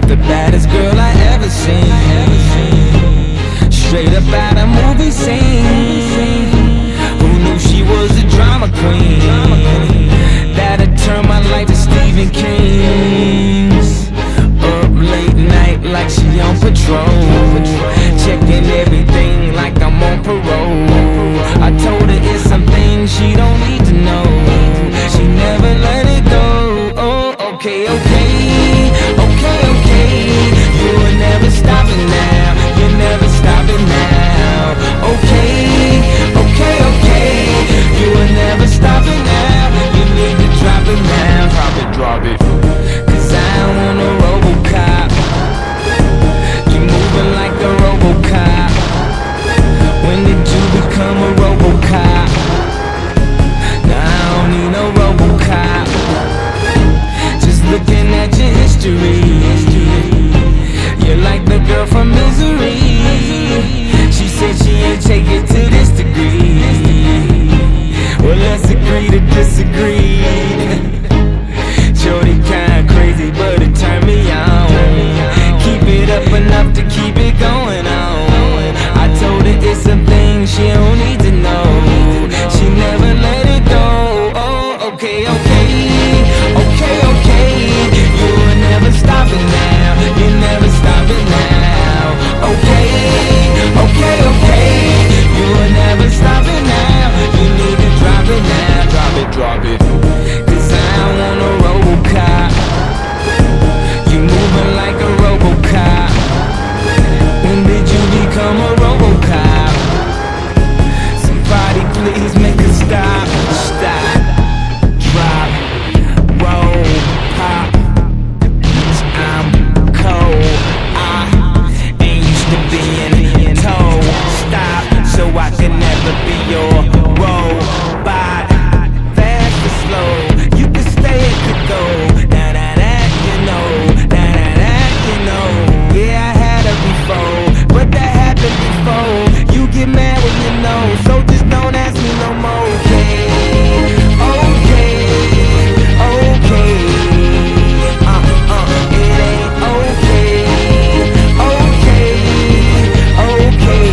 the baddest girl I ever seen. Straight up out a movie scene. Who knew she was a drama queen? That'd turn my life to Stephen King's. Up late night like she on patrol, checking everything like I'm on parole. I told her it's some things she don't need to know. She never let it go. Oh, okay, okay, okay, okay. You will never stop it now. You'll never stop it now. Okay, okay, okay. You will never stop it now. You need to drop it now. Drop it, drop it. Cause I don't want a RoboCop. You moving like a RoboCop. When did you become a RoboCop? Now I don't need no RoboCop. Just looking at your history. You're like the girl from Misery. She said she ain't take it to this degree. Well, let's agree to disagree. Shorty kinda crazy, but it turned me on. Keep it up enough to keep it going on. I told her it's some things she don't need to know. She never let it go. Oh, okay, okay, okay, okay. You will never stop it now. You never stop it now. Okay, okay, okay. You will never stop it now. You need to drop it now. Drop it, drop it. Cause I don't want a RoboCop. You moving like a RoboCop. When did you become a RoboCop? Somebody please make a stop. Stop, drop, roll, pop. I'm cold. I ain't used to being told. Stop, so I can never be your robot. Fast or slow, you can stay and could go. Now that you know, that you know. Yeah, I had her before, but that happened before. You get mad when you know, so just don't ask me no more. Okay, okay, okay. It ain't okay, okay, okay.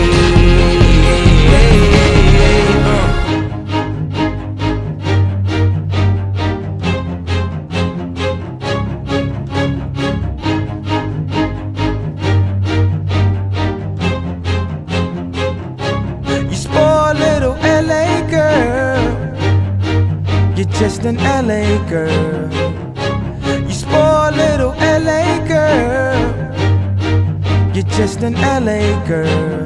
You spoiled little LA girl. You're just an LA girl. You spoiled little LA girl. You're just an LA girl.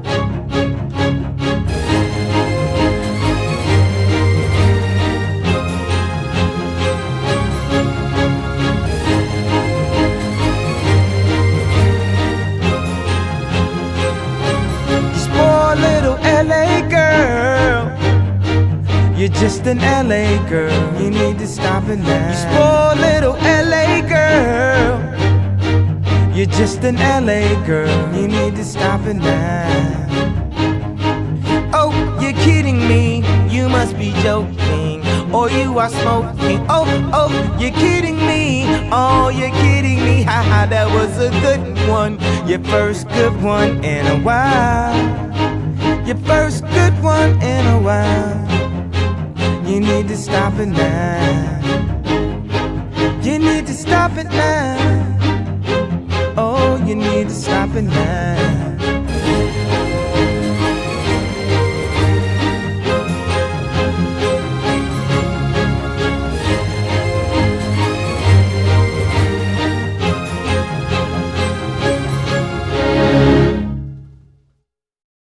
You spoiled little LA girl. You're just an LA girl. You need to stop it now. You spoiled little LA girl. You're just an LA girl. You need to stop it now. Oh, you're kidding me. You must be joking. Or you are smoking. Oh, oh, you're kidding me. Oh, you're kidding me. Haha, that was a good one. Your first good one in a while. Your first good one in a while. You need to stop it now. You need to stop it now. Oh, you need to stop it now.